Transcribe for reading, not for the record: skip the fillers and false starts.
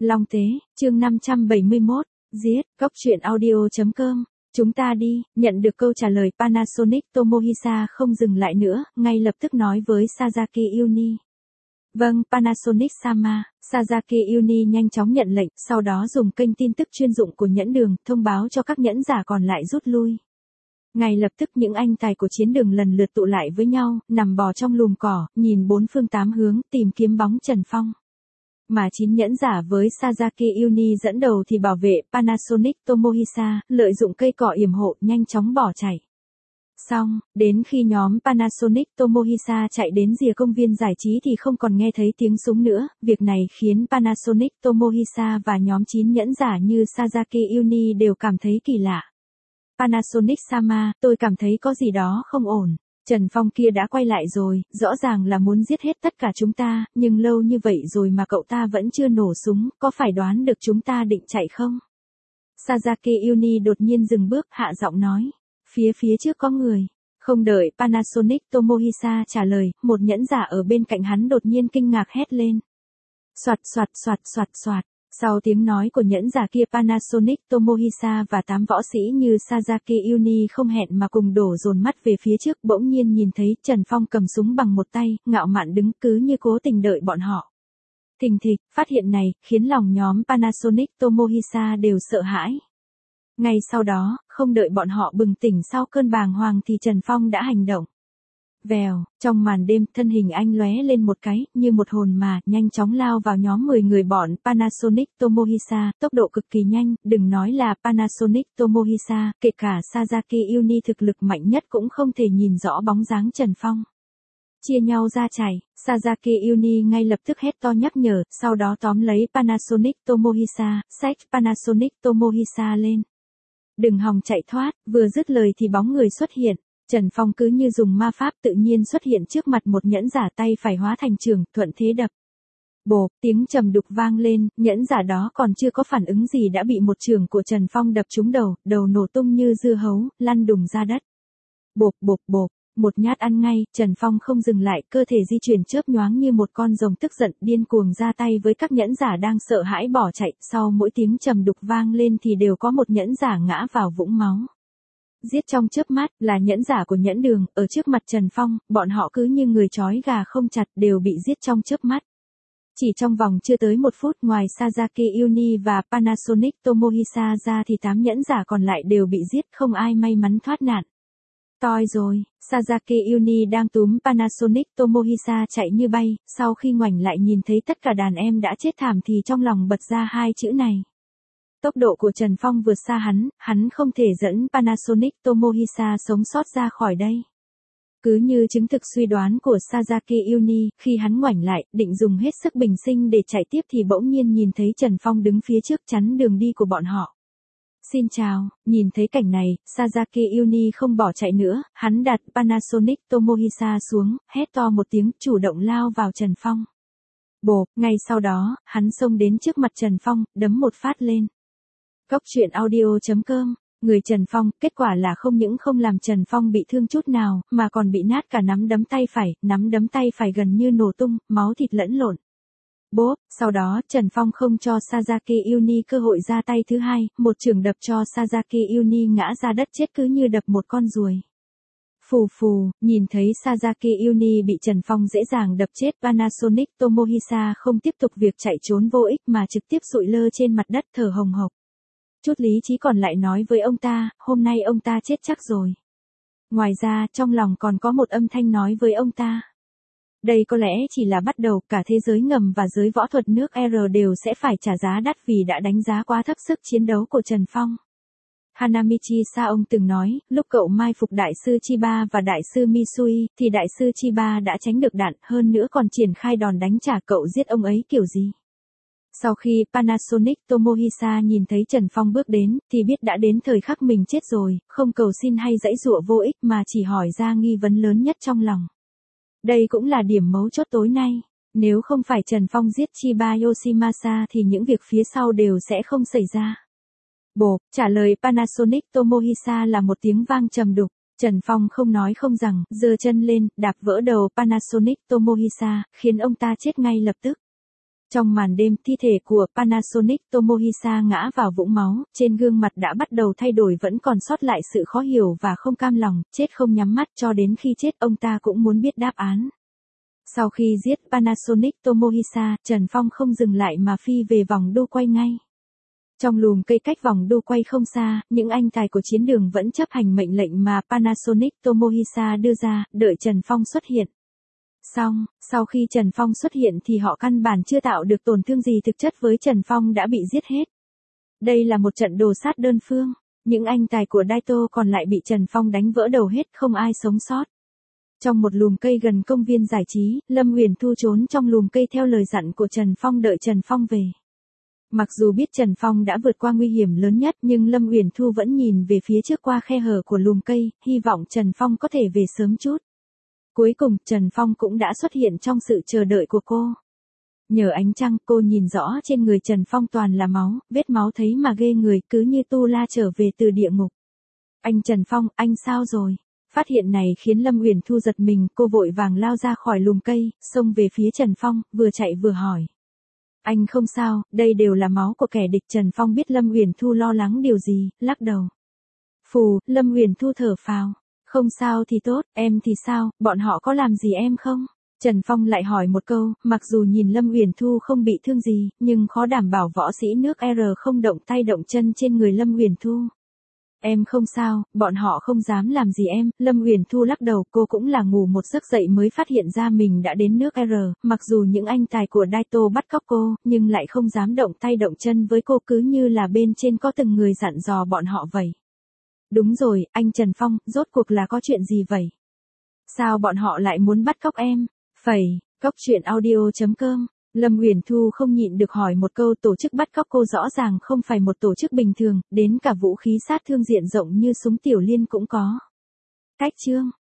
Long Tế, chương 571, giết, cóc truyện audio.com. Chúng ta đi, nhận được câu trả lời Panasonic Tomohisa không dừng lại nữa, ngay lập tức nói với Sasaki Uni. Vâng, Panasonic-sama, Sasaki Uni nhanh chóng nhận lệnh, sau đó dùng kênh tin tức chuyên dụng của nhẫn đường, thông báo cho các nhẫn giả còn lại rút lui. Ngay lập tức những anh tài của chiến đường lần lượt tụ lại với nhau, nằm bò trong lùm cỏ, nhìn bốn phương tám hướng, tìm kiếm bóng Trần Phong. Mà 9 nhẫn giả với Sasaki Uni dẫn đầu thì bảo vệ Panasonic Tomohisa, lợi dụng cây cỏ yểm hộ, nhanh chóng bỏ chạy. Xong, đến khi nhóm Panasonic Tomohisa chạy đến rìa công viên giải trí thì không còn nghe thấy tiếng súng nữa, việc này khiến Panasonic Tomohisa và nhóm 9 nhẫn giả như Sasaki Uni đều cảm thấy kỳ lạ. Panasonic-sama, tôi cảm thấy có gì đó không ổn. Trần Phong kia đã quay lại rồi, rõ ràng là muốn giết hết tất cả chúng ta, nhưng lâu như vậy rồi mà cậu ta vẫn chưa nổ súng, có phải đoán được chúng ta định chạy không? Sasaki Uni đột nhiên dừng bước, hạ giọng nói. Phía trước có người. Không đợi Panasonic Tomohisa trả lời, một nhẫn giả ở bên cạnh hắn đột nhiên kinh ngạc hét lên. Soạt soạt soạt soạt soạt. Sau tiếng nói của nhẫn giả kia Panasonic Tomohisa và 8 võ sĩ như Sasaki Uni không hẹn mà cùng đổ dồn mắt về phía trước, bỗng nhiên nhìn thấy Trần Phong cầm súng bằng một tay, ngạo mạn đứng cứ như cố tình đợi bọn họ. Thình thịch, phát hiện này, khiến lòng nhóm Panasonic Tomohisa đều sợ hãi. Ngay sau đó, không đợi bọn họ bừng tỉnh sau cơn bàng hoàng thì Trần Phong đã hành động. Vèo, trong màn đêm, thân hình anh lóe lên một cái, như một hồn mà, nhanh chóng lao vào nhóm 10 người bọn Panasonic Tomohisa, tốc độ cực kỳ nhanh, đừng nói là Panasonic Tomohisa, kể cả Sasaki Uni thực lực mạnh nhất cũng không thể nhìn rõ bóng dáng Trần Phong. Chia nhau ra chạy, Sasaki Uni ngay lập tức hét to nhắc nhở, sau đó tóm lấy Panasonic Tomohisa, xách Panasonic Tomohisa lên. Đừng hòng chạy thoát, vừa dứt lời thì bóng người xuất hiện. Trần Phong cứ như dùng ma pháp tự nhiên xuất hiện trước mặt một nhẫn giả, tay phải hóa thành trường, thuận thế đập. Bộp, tiếng trầm đục vang lên, nhẫn giả đó còn chưa có phản ứng gì đã bị một trường của Trần Phong đập trúng đầu, đầu nổ tung như dưa hấu, lăn đùng ra đất. Bộp bộp bộp, một nhát ăn ngay, Trần Phong không dừng lại, cơ thể di chuyển chớp nhoáng như một con rồng tức giận, điên cuồng ra tay với các nhẫn giả đang sợ hãi bỏ chạy, sau mỗi tiếng trầm đục vang lên thì đều có một nhẫn giả ngã vào vũng máu. Giết trong chớp mắt, là nhẫn giả của nhẫn đường, ở trước mặt Trần Phong, bọn họ cứ như người trói gà không chặt, đều bị giết trong chớp mắt. Chỉ trong vòng chưa tới 1 phút, ngoài Sasaki Uni và Panasonic Tomohisa ra thì 8 nhẫn giả còn lại đều bị giết, không ai may mắn thoát nạn. Toi rồi, Sasaki Uni đang túm Panasonic Tomohisa chạy như bay, sau khi ngoảnh lại nhìn thấy tất cả đàn em đã chết thảm thì trong lòng bật ra hai chữ này. Tốc độ của Trần Phong vượt xa hắn không thể dẫn Panasonic Tomohisa sống sót ra khỏi đây. Cứ như chứng thực suy đoán của Sasaki Uni, khi hắn ngoảnh lại, định dùng hết sức bình sinh để chạy tiếp thì bỗng nhiên nhìn thấy Trần Phong đứng phía trước chắn đường đi của bọn họ. Xin chào, nhìn thấy cảnh này, Sasaki Uni không bỏ chạy nữa, hắn đặt Panasonic Tomohisa xuống, hét to một tiếng, chủ động lao vào Trần Phong. Bộp, ngay sau đó, hắn xông đến trước mặt Trần Phong, đấm một phát lên. Cóc truyện audio.com, người Trần Phong, kết quả là không những không làm Trần Phong bị thương chút nào, mà còn bị nát cả nắm đấm tay phải gần như nổ tung, máu thịt lẫn lộn. Bốp, sau đó, Trần Phong không cho Sasaki Uni cơ hội ra tay thứ hai, một chưởng đập cho Sasaki Uni ngã ra đất chết cứ như đập một con ruồi. Phù phù, nhìn thấy Sasaki Uni bị Trần Phong dễ dàng đập chết, Panasonic Tomohisa không tiếp tục việc chạy trốn vô ích mà trực tiếp sụi lơ trên mặt đất thở hồng hộc. Chút lý trí còn lại nói với ông ta, hôm nay ông ta chết chắc rồi. Ngoài ra, trong lòng còn có một âm thanh nói với ông ta. Đây có lẽ chỉ là bắt đầu, cả thế giới ngầm và giới võ thuật nước R đều sẽ phải trả giá đắt vì đã đánh giá quá thấp sức chiến đấu của Trần Phong. Hanamichi Saong từng nói, lúc cậu mai phục đại sư Chiba và đại sư Misui, thì đại sư Chiba đã tránh được đạn, hơn nữa còn triển khai đòn đánh trả, cậu giết ông ấy kiểu gì. Sau khi Panasonic Tomohisa nhìn thấy Trần Phong bước đến, thì biết đã đến thời khắc mình chết rồi, không cầu xin hay giãy giụa vô ích mà chỉ hỏi ra nghi vấn lớn nhất trong lòng. Đây cũng là điểm mấu chốt tối nay. Nếu không phải Trần Phong giết Chiba Yoshimasa thì những việc phía sau đều sẽ không xảy ra. Bộp, trả lời Panasonic Tomohisa là một tiếng vang trầm đục. Trần Phong không nói không rằng, giơ chân lên, đạp vỡ đầu Panasonic Tomohisa, khiến ông ta chết ngay lập tức. Trong màn đêm, thi thể của Panasonic Tomohisa ngã vào vũng máu, trên gương mặt đã bắt đầu thay đổi vẫn còn sót lại sự khó hiểu và không cam lòng, chết không nhắm mắt cho đến khi chết ông ta cũng muốn biết đáp án. Sau khi giết Panasonic Tomohisa, Trần Phong không dừng lại mà phi về vòng đô quay ngay. Trong lùm cây cách vòng đô quay không xa, những anh tài của chiến đường vẫn chấp hành mệnh lệnh mà Panasonic Tomohisa đưa ra, đợi Trần Phong xuất hiện. Sau khi Trần Phong xuất hiện thì họ căn bản chưa tạo được tổn thương gì thực chất với Trần Phong đã bị giết hết. Đây là một trận đồ sát đơn phương, những anh tài của Daito còn lại bị Trần Phong đánh vỡ đầu hết, không ai sống sót. Trong một lùm cây gần công viên giải trí, Lâm Uyển Thu trốn trong lùm cây theo lời dặn của Trần Phong đợi Trần Phong về. Mặc dù biết Trần Phong đã vượt qua nguy hiểm lớn nhất nhưng Lâm Uyển Thu vẫn nhìn về phía trước qua khe hở của lùm cây, hy vọng Trần Phong có thể về sớm chút. Cuối cùng, Trần Phong cũng đã xuất hiện trong sự chờ đợi của cô. Nhờ ánh trăng, cô nhìn rõ trên người Trần Phong toàn là máu, vết máu thấy mà ghê người, cứ như Tu La trở về từ địa ngục. Anh Trần Phong, anh sao rồi? Phát hiện này khiến Lâm Uyển Thu giật mình, cô vội vàng lao ra khỏi lùm cây, xông về phía Trần Phong, vừa chạy vừa hỏi. Anh không sao, đây đều là máu của kẻ địch. Trần Phong biết Lâm Uyển Thu lo lắng điều gì, lắc đầu. Phù, Lâm Uyển Thu thở phào. Không sao thì tốt, em thì sao, bọn họ có làm gì em không? Trần Phong lại hỏi một câu, mặc dù nhìn Lâm Uyển Thu không bị thương gì, nhưng khó đảm bảo võ sĩ nước R không động tay động chân trên người Lâm Uyển Thu. Em không sao, bọn họ không dám làm gì em. Lâm Uyển Thu lắc đầu, cô cũng là ngủ một giấc dậy mới phát hiện ra mình đã đến nước R, mặc dù những anh tài của Daito bắt cóc cô, nhưng lại không dám động tay động chân với cô, cứ như là bên trên có từng người dặn dò bọn họ vậy. Đúng rồi, anh Trần Phong, rốt cuộc là có chuyện gì vậy? Sao bọn họ lại muốn bắt cóc em? Cóc truyện audio.com. Lâm Uyển Thu không nhịn được hỏi một câu, tổ chức bắt cóc cô rõ ràng không phải một tổ chức bình thường, đến cả vũ khí sát thương diện rộng như súng tiểu liên cũng có. Cách chương